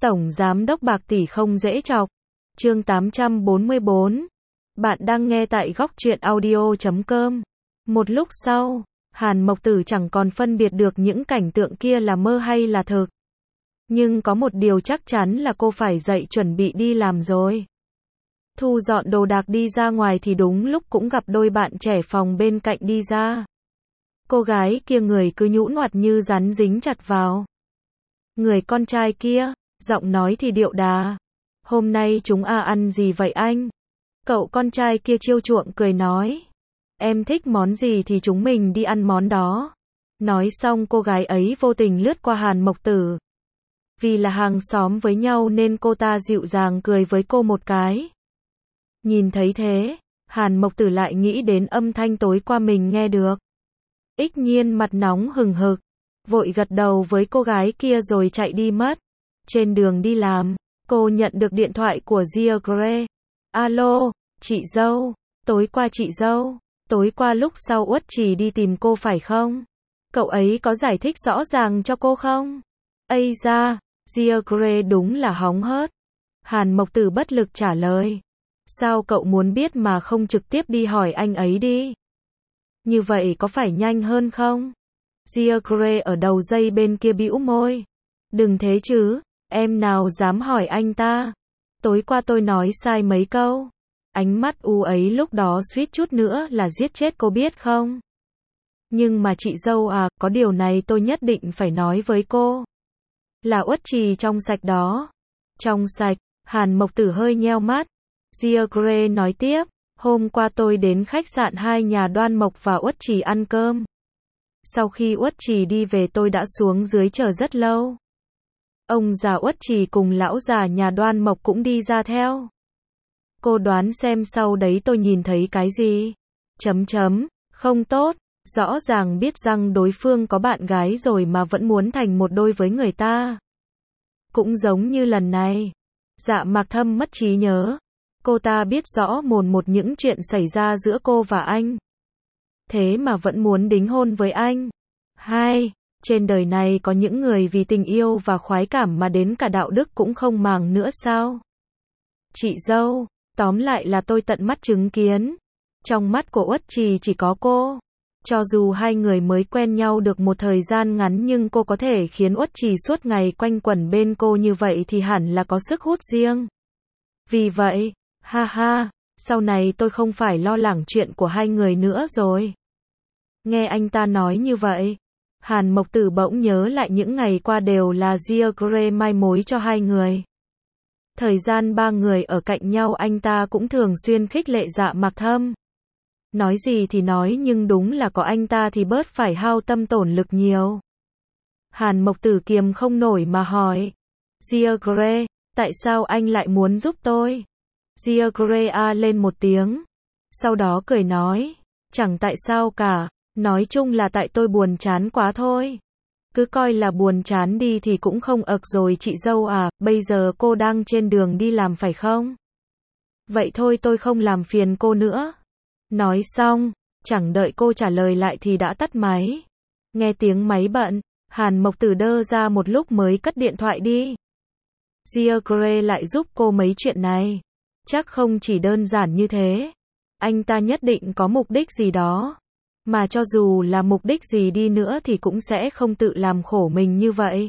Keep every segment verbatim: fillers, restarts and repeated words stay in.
Tổng Giám đốc bạc tỷ không dễ chọc. Chương tám trăm bốn mươi bốn. Bạn đang nghe tại góc truyện audio chấm com. Một lúc sau, Hàn Mộc Tử chẳng còn phân biệt được những cảnh tượng kia là mơ hay là thực. Nhưng có một điều chắc chắn là cô phải dậy chuẩn bị đi làm rồi. Thu dọn đồ đạc đi ra ngoài thì đúng lúc cũng gặp đôi bạn trẻ phòng bên cạnh đi ra. Cô gái kia người cứ nhũn ngoặt như rắn dính chặt vào. Người con trai kia, giọng nói thì điệu đà. Hôm nay chúng à ăn gì vậy anh? Cậu con trai kia trêu chuộng cười nói. Em thích món gì thì chúng mình đi ăn món đó. Nói xong cô gái ấy vô tình lướt qua Hàn Mộc Tử. Vì là hàng xóm với nhau nên cô ta dịu dàng cười với cô một cái. Nhìn thấy thế, Hàn Mộc Tử lại nghĩ đến âm thanh tối qua mình nghe được. Ích Nhiên mặt nóng hừng hực, vội gật đầu với cô gái kia rồi chạy đi mất. Trên đường đi làm, cô nhận được điện thoại của Gia Gray. Alo, chị dâu, tối qua chị dâu, tối qua lúc sau Uất Trì đi tìm cô phải không? Cậu ấy có giải thích rõ ràng cho cô không? Ây da, Gia Gray đúng là hóng hớt. Hàn Mộc Tử bất lực trả lời. Sao cậu muốn biết mà không trực tiếp đi hỏi anh ấy đi? Như vậy có phải nhanh hơn không? Gia Gray ở đầu dây bên kia bĩu môi. Đừng thế chứ, em nào dám hỏi anh ta. Tối qua tôi nói sai mấy câu. Ánh mắt u ấy lúc đó suýt chút nữa là giết chết cô biết không? Nhưng mà chị dâu à, có điều này tôi nhất định phải nói với cô. Là Uất Trì trong sạch đó. Trong sạch, Hàn Mộc Tử hơi nheo mắt. Gia Gray nói tiếp, hôm qua tôi đến khách sạn hai nhà Đoan Mộc và Uất Trì ăn cơm. Sau khi Uất Trì đi về tôi đã xuống dưới chờ rất lâu. Ông già Uất Trì cùng lão già nhà Đoan Mộc cũng đi ra theo. Cô đoán xem sau đấy tôi nhìn thấy cái gì? Chấm chấm, không tốt, rõ ràng biết rằng đối phương có bạn gái rồi mà vẫn muốn thành một đôi với người ta. Cũng giống như lần này. Dạ Mạc Thâm mất trí nhớ. Cô ta biết rõ mồn một những chuyện xảy ra giữa cô và anh. Thế mà vẫn muốn đính hôn với anh. Hai, trên đời này có những người vì tình yêu và khoái cảm mà đến cả đạo đức cũng không màng nữa sao? Chị dâu, tóm lại là tôi tận mắt chứng kiến. Trong mắt của Uất Trì chỉ có cô. Cho dù hai người mới quen nhau được một thời gian ngắn nhưng cô có thể khiến Uất Trì suốt ngày quanh quẩn bên cô như vậy thì hẳn là có sức hút riêng. Vì vậy, ha ha, sau này tôi không phải lo lắng chuyện của hai người nữa rồi. Nghe anh ta nói như vậy, Hàn Mộc Tử bỗng nhớ lại những ngày qua đều là Gia Gray mai mối cho hai người. Thời gian ba người ở cạnh nhau anh ta cũng thường xuyên khích lệ Dạ Mạc Thâm. Nói gì thì nói nhưng đúng là có anh ta thì bớt phải hao tâm tổn lực nhiều. Hàn Mộc Tử kiềm không nổi mà hỏi. Gia Gray, tại sao anh lại muốn giúp tôi? Gia Gray a lên một tiếng. Sau đó cười nói. Chẳng tại sao cả. Nói chung là tại tôi buồn chán quá thôi. Cứ coi là buồn chán đi thì cũng không ực rồi chị dâu à. Bây giờ cô đang trên đường đi làm phải không? Vậy thôi tôi không làm phiền cô nữa. Nói xong, chẳng đợi cô trả lời lại thì đã tắt máy. Nghe tiếng máy bận, Hàn Mộc Tử đơ ra một lúc mới cất điện thoại đi. Gia Gray lại giúp cô mấy chuyện này. Chắc không chỉ đơn giản như thế. Anh ta nhất định có mục đích gì đó. Mà cho dù là mục đích gì đi nữa thì cũng sẽ không tự làm khổ mình như vậy.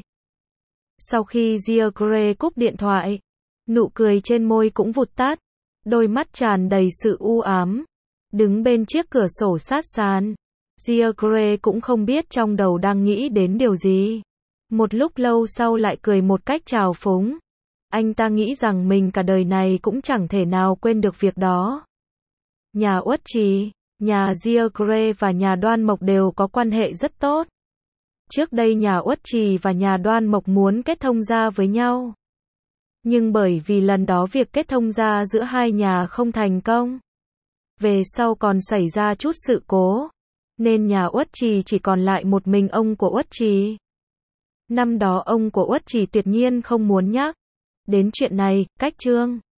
Sau khi Gia Gray cúp điện thoại, nụ cười trên môi cũng vụt tắt. Đôi mắt tràn đầy sự u ám. Đứng bên chiếc cửa sổ sát sàn, Gia Gray cũng không biết trong đầu đang nghĩ đến điều gì. Một lúc lâu sau lại cười một cách trào phúng. Anh ta nghĩ rằng mình cả đời này cũng chẳng thể nào quên được việc đó. Nhà Uất Trì, nhà Gia Gray và nhà Đoan Mộc đều có quan hệ rất tốt. Trước đây nhà Uất Trì và nhà Đoan Mộc muốn kết thông gia với nhau. Nhưng bởi vì lần đó việc kết thông gia giữa hai nhà không thành công. Về sau còn xảy ra chút sự cố. Nên nhà Uất Trì chỉ còn lại một mình ông của Uất Trì. Năm đó ông của Uất Trì tuyệt nhiên không muốn nhắc đến chuyện này, cách chương